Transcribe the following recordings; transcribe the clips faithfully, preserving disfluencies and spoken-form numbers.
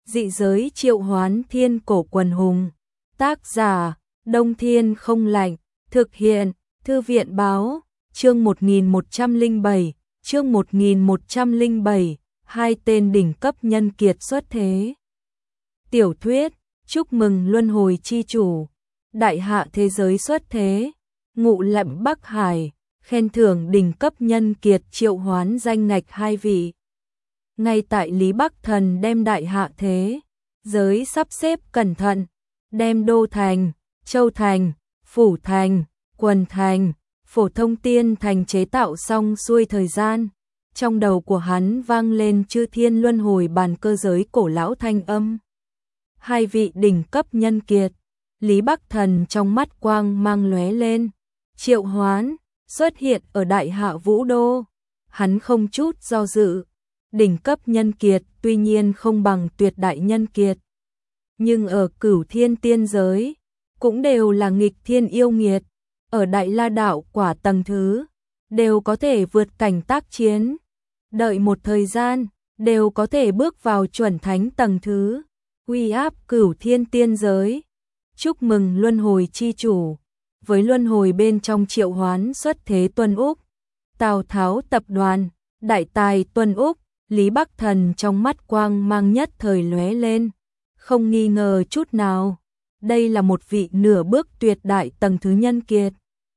Dị giới triệu hoán thiên cổ quần hùng. Tác giả, Đông Thiên không lạnh. Thực hiện, Thư viện báo, chương một nghìn một trăm lẻ bảy, chương một nghìn một trăm lẻ bảy, hai tên đỉnh cấp nhân kiệt xuất thế. Tiểu thuyết, chúc mừng luân hồi chi chủ, đại hạ thế giới xuất thế, ngụ lẫm Bắc Hải, khen thưởng đỉnh cấp nhân kiệt triệu hoán danh ngạch hai vị. Ngay tại Lý Bắc Thần đem đại hạ thế giới sắp xếp cẩn thận, đem đô thành, châu thành, phủ thành, quần thành, phổ thông tiên thành chế tạo xong xuôi thời gian, trong đầu của hắn vang lên chư thiên luân hồi bàn cơ giới cổ lão thanh âm. Hai vị đỉnh cấp nhân kiệt, Lý Bắc Thần trong mắt quang mang lóe lên, triệu hoán, xuất hiện ở đại hạ vũ đô. Hắn không chút do dự, đỉnh cấp nhân kiệt tuy nhiên không bằng tuyệt đại nhân kiệt, nhưng ở cửu thiên tiên giới, cũng đều là nghịch thiên yêu nghiệt, ở đại la đạo quả tầng thứ, đều có thể vượt cảnh tác chiến, đợi một thời gian, đều có thể bước vào chuẩn thánh tầng thứ, uy áp cửu thiên tiên giới. Chúc mừng luân hồi chi chủ, với luân hồi bên trong triệu hoán xuất thế Tuân Úc, Tào Tháo tập đoàn, đại tài Tuân Úc. Lý Bắc Thần trong mắt quang mang nhất thời lóe lên, không nghi ngờ chút nào, đây là một vị nửa bước tuyệt đại tầng thứ nhân kiệt.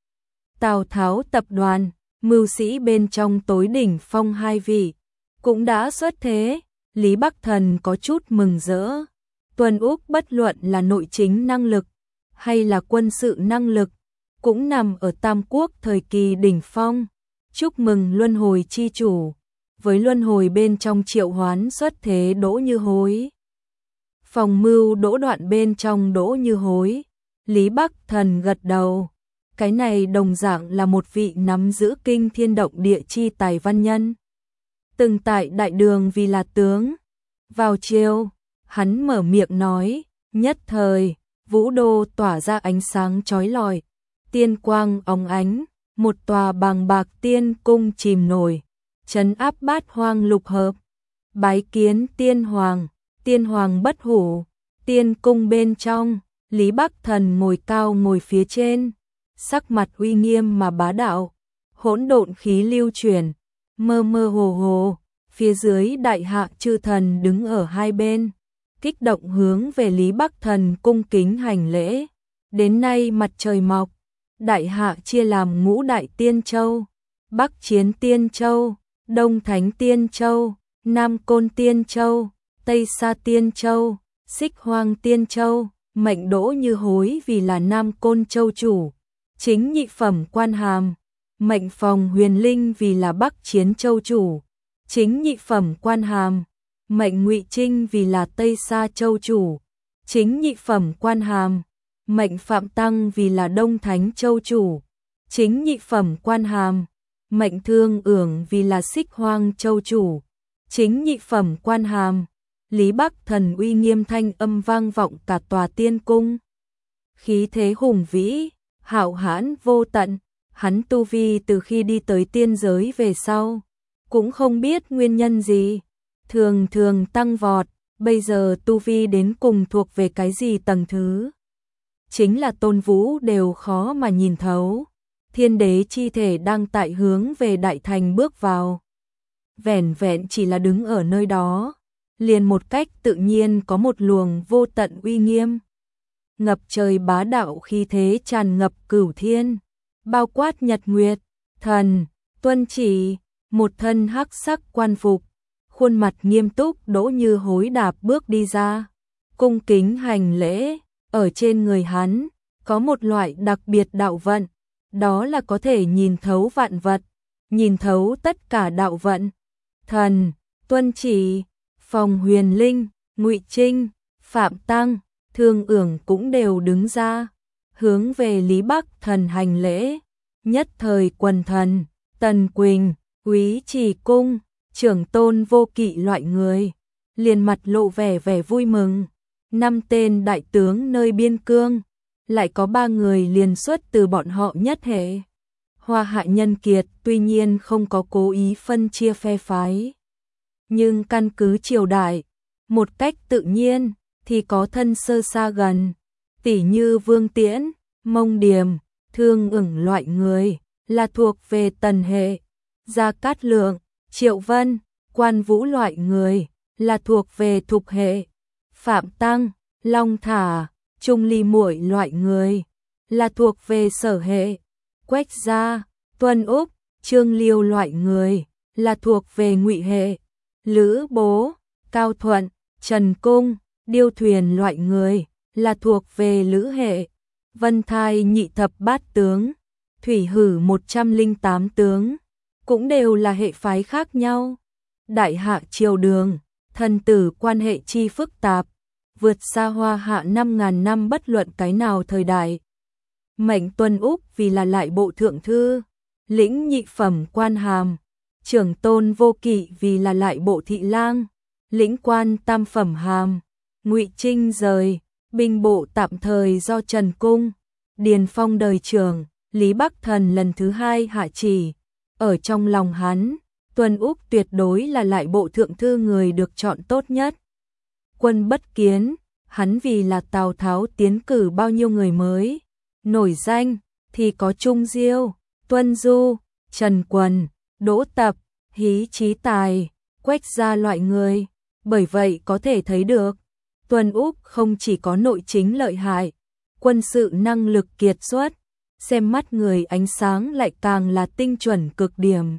Tào Tháo tập đoàn, mưu sĩ bên trong tối đỉnh phong hai vị, cũng đã xuất thế, Lý Bắc Thần có chút mừng rỡ. Tuân Úc bất luận là nội chính năng lực, hay là quân sự năng lực, cũng nằm ở Tam Quốc thời kỳ đỉnh phong. Chúc mừng luân hồi chi chủ, với luân hồi bên trong triệu hoán xuất thế Đỗ Như Hối. Phòng mưu Đỗ Đoạn bên trong Đỗ Như Hối, Lý Bắc Thần gật đầu, cái này đồng dạng là một vị nắm giữ kinh thiên động địa chi tài văn nhân. Từng tại đại đường vì là tướng, vào chiều, hắn mở miệng nói, nhất thời, vũ đô tỏa ra ánh sáng chói lọi, tiên quang óng ánh, một tòa bàng bạc tiên cung chìm nổi, trấn áp bát hoang lục hợp, bái kiến tiên hoàng, tiên hoàng bất hủ. Tiên cung bên trong, Lý Bắc Thần ngồi cao ngồi phía trên, sắc mặt uy nghiêm mà bá đạo, hỗn độn khí lưu chuyển, mơ mơ hồ hồ, phía dưới đại hạ chư thần đứng ở hai bên, kích động hướng về Lý Bắc Thần cung kính hành lễ. Đến nay mặt trời mọc, đại hạ chia làm ngũ đại tiên châu, Bắc Chiến Tiên Châu, Đông Thánh Tiên Châu, Nam Côn Tiên Châu, Tây Sa Tiên Châu, Xích Hoang Tiên Châu. Mệnh Đỗ Như Hối vì là Nam Côn Châu chủ, chính nhị phẩm quan hàm. Mệnh Phòng Huyền Linh vì là Bắc Chiến Châu chủ, chính nhị phẩm quan hàm. Mệnh Ngụy Trinh vì là Tây Sa Châu chủ, chính nhị phẩm quan hàm. Mệnh Phạm Tăng vì là Đông Thánh Châu chủ, chính nhị phẩm quan hàm. Mệnh Thương Ưởng vì là Xích Hoang Châu chủ, chính nhị phẩm quan hàm. Lý Bắc Thần uy nghiêm thanh âm vang vọng cả tòa tiên cung. Khí thế hùng vĩ, hạo hãn vô tận, hắn tu vi từ khi đi tới tiên giới về sau, cũng không biết nguyên nhân gì, thường thường tăng vọt, bây giờ tu vi đến cùng thuộc về cái gì tầng thứ. Chính là Tôn Vũ đều khó mà nhìn thấu, thiên đế chi thể đang tại hướng về đại thành bước vào. Vẻn vẹn chỉ là đứng ở nơi đó, liền một cách tự nhiên có một luồng vô tận uy nghiêm, ngập trời bá đạo khí thế tràn ngập cửu thiên, bao quát nhật nguyệt, thần, tuân chỉ, một thân hắc sắc quan phục, khuôn mặt nghiêm túc Đỗ Như Hối đạp bước đi ra, cung kính hành lễ. Ở trên người hắn có một loại đặc biệt đạo vận, đó là có thể nhìn thấu vạn vật, nhìn thấu tất cả đạo vận. Thần, Tuân Chỉ, Phòng Huyền Linh, Ngụy Trinh, Phạm Tăng, Thương Ưởng cũng đều đứng ra, hướng về Lý Bắc Thần hành lễ. Nhất thời quần thần, Tần Quỳnh, Úy Trì Cung, Trưởng Tôn Vô Kỵ loại người, liền mặt lộ vẻ vẻ vui mừng. Năm tên đại tướng nơi biên cương, lại có ba người liền xuất từ bọn họ nhất hệ. Hoa hạ nhân kiệt tuy nhiên không có cố ý phân chia phe phái, nhưng căn cứ triều đại, một cách tự nhiên, thì có thân sơ xa gần, tỉ như Vương Tiễn, Mông Điềm, Thương Ửng loại người, là thuộc về Tần hệ, Gia Cát Lượng, Triệu Vân, Quan Vũ loại người, là thuộc về Thục hệ, Phạm Tăng, Long Thả, Trung Ly Muội loại người, là thuộc về Sở hệ, Quách Gia, Tuân Úc, Trương Liêu loại người, là thuộc về Ngụy hệ, Lữ Bố, Cao Thuận, Trần Cung, Điêu Thuyền loại người, là thuộc về Lữ hệ, Vân Thai nhị thập bát tướng, Thủy Hử một trăm lẻ tám tướng, cũng đều là hệ phái khác nhau. Đại Hạ triều Đường, thần tử quan hệ chi phức tạp, vượt xa Hoa Hạ năm ngàn năm bất luận cái nào thời đại. Mệnh Tuân Úc vì là lại bộ thượng thư, lĩnh nhị phẩm quan hàm, trưởng Tôn Vô Kỵ vì là lại bộ thị lang, lĩnh quan tam phẩm hàm, Ngụy Trinh rời, binh bộ tạm thời do Trần Cung, Điền Phong đời trưởng, Lý Bắc Thần lần thứ hai hạ chỉ. Ở trong lòng hắn, Tuân Úc tuyệt đối là lại bộ thượng thư người được chọn tốt nhất. Quân bất kiến, hắn vì là Tào Tháo tiến cử bao nhiêu người mới, nổi danh, thì có Trung Diêu, Tuân Du, Trần Quần, Đỗ Tập, Hí Chí Tài, Quách Gia loại người. Bởi vậy có thể thấy được, Tuân Úc không chỉ có nội chính lợi hại, quân sự năng lực kiệt xuất, xem mắt người ánh sáng lại càng là tinh chuẩn cực điểm.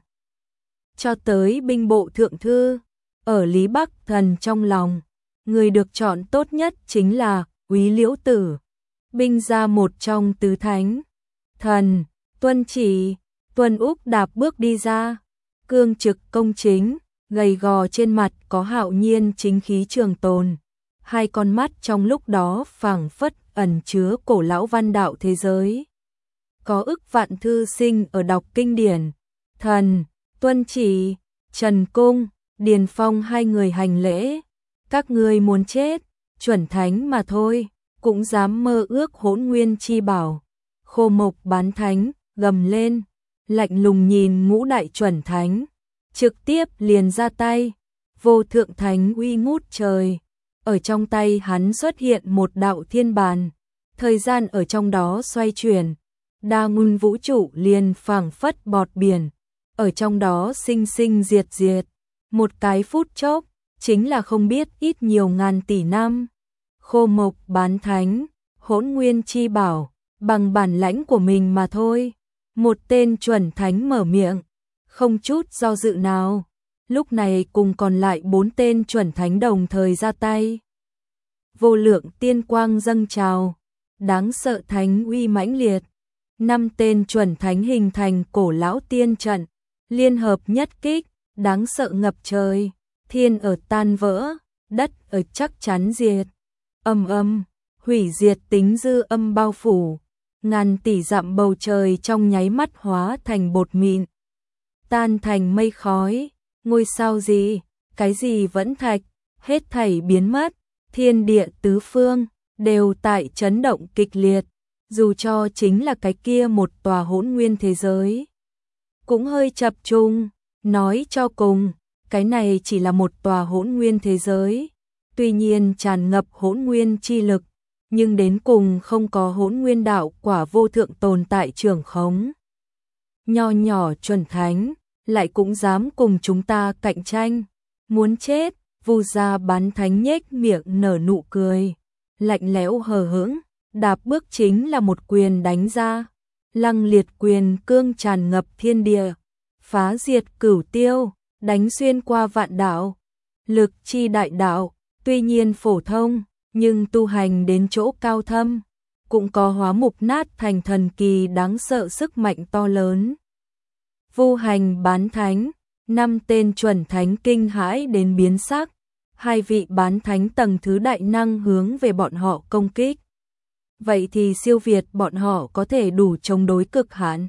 Cho tới binh bộ thượng thư, ở Lý Bắc Thần trong lòng, người được chọn tốt nhất chính là Úy Liễu Tử, binh gia một trong tứ thánh. Thần, tuân chỉ, Tuân Úc đạp bước đi ra, cương trực công chính, gầy gò trên mặt có hạo nhiên chính khí trường tồn, hai con mắt trong lúc đó phảng phất ẩn chứa cổ lão văn đạo thế giới. Có ức vạn thư sinh ở đọc kinh điển, thần, tuân chỉ, Trần Cung, Điền Phong hai người hành lễ, các ngươi muốn chết, chuẩn thánh mà thôi, cũng dám mơ ước hỗn nguyên chi bảo. Khô Mộc Bán Thánh gầm lên, lạnh lùng nhìn ngũ đại chuẩn thánh, trực tiếp liền ra tay, vô thượng thánh uy ngút trời. Ở trong tay hắn xuất hiện một đạo thiên bàn, thời gian ở trong đó xoay chuyển, đa nguyên vũ trụ liền phảng phất bọt biển, ở trong đó sinh sinh diệt diệt, một cái phút chốc, chính là không biết ít nhiều ngàn tỷ năm. Khô Mộc Bán Thánh, hỗn nguyên chi bảo, bằng bản lãnh của mình mà thôi. Một tên chuẩn thánh mở miệng, không chút do dự nào. Lúc này cùng còn lại bốn tên chuẩn thánh đồng thời ra tay. Vô lượng tiên quang dâng trào, đáng sợ thánh uy mãnh liệt. Năm tên chuẩn thánh hình thành cổ lão tiên trận, liên hợp nhất kích, đáng sợ ngập trời, thiên ở tan vỡ, đất ở chắc chắn diệt. Âm âm, hủy diệt tính dư âm bao phủ, ngàn tỷ dặm bầu trời trong nháy mắt hóa thành bột mịn, tan thành mây khói. Ngôi sao gì, cái gì vẫn thạch, hết thảy biến mất, thiên địa tứ phương đều tại chấn động kịch liệt, dù cho chính là cái kia một tòa hỗn nguyên thế giới cũng hơi chập chung. Nói cho cùng, cái này chỉ là một tòa hỗn nguyên thế giới, tuy nhiên tràn ngập hỗn nguyên chi lực, nhưng đến cùng không có hỗn nguyên đạo quả vô thượng tồn tại trưởng khống. Nho nhỏ chuẩn thánh lại cũng dám cùng chúng ta cạnh tranh, muốn chết. Vu Gia Bán Thánh nhếch miệng nở nụ cười, lạnh lẽo hờ hững, đạp bước chính là một quyền đánh ra, lăng liệt quyền cương tràn ngập thiên địa, phá diệt cửu tiêu, đánh xuyên qua vạn đạo. Lực chi đại đạo, tuy nhiên phổ thông, nhưng tu hành đến chỗ cao thâm, cũng có hóa mục nát thành thần kỳ đáng sợ sức mạnh to lớn. Vu Hành Bán Thánh, năm tên chuẩn thánh kinh hãi đến biến sắc, hai vị bán thánh tầng thứ đại năng hướng về bọn họ công kích. Vậy thì siêu việt bọn họ có thể đủ chống đối cực hạn.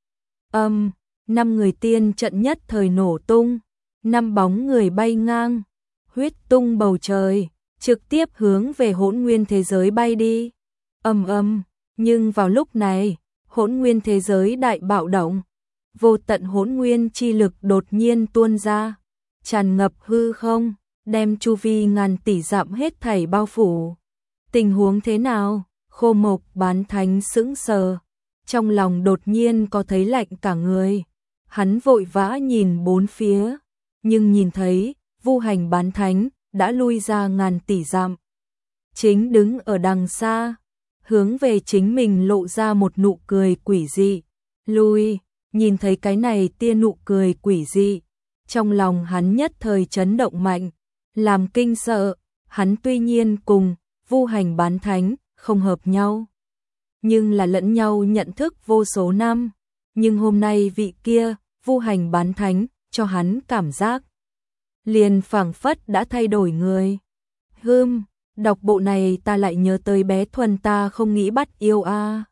Âm, năm người tiên trận nhất thời nổ tung, năm bóng người bay ngang, huyết tung bầu trời, trực tiếp hướng về hỗn nguyên thế giới bay đi. Ầm ầm, nhưng vào lúc này, hỗn nguyên thế giới đại bạo động, vô tận hỗn nguyên chi lực đột nhiên tuôn ra, tràn ngập hư không, đem chu vi ngàn tỷ dặm hết thảy bao phủ. Tình huống thế nào? Khô Mộc Bán Thánh sững sờ, trong lòng đột nhiên có thấy lạnh cả người. Hắn vội vã nhìn bốn phía, nhưng nhìn thấy Vu Hành Bán Thánh đã lui ra ngàn tỷ dặm, chính đứng ở đằng xa, hướng về chính mình lộ ra một nụ cười quỷ dị. Lui, nhìn thấy cái này tia nụ cười quỷ dị, trong lòng hắn nhất thời chấn động mạnh, làm kinh sợ. Hắn tuy nhiên cùng Vu Hành Bán Thánh không hợp nhau, nhưng là lẫn nhau nhận thức vô số năm. Nhưng hôm nay vị kia, Vu Hành Bán Thánh, cho hắn cảm giác liền phảng phất đã thay đổi người. Hừm, đọc bộ này ta lại nhớ tới bé Thuần ta không nghĩ bắt yêu a. À.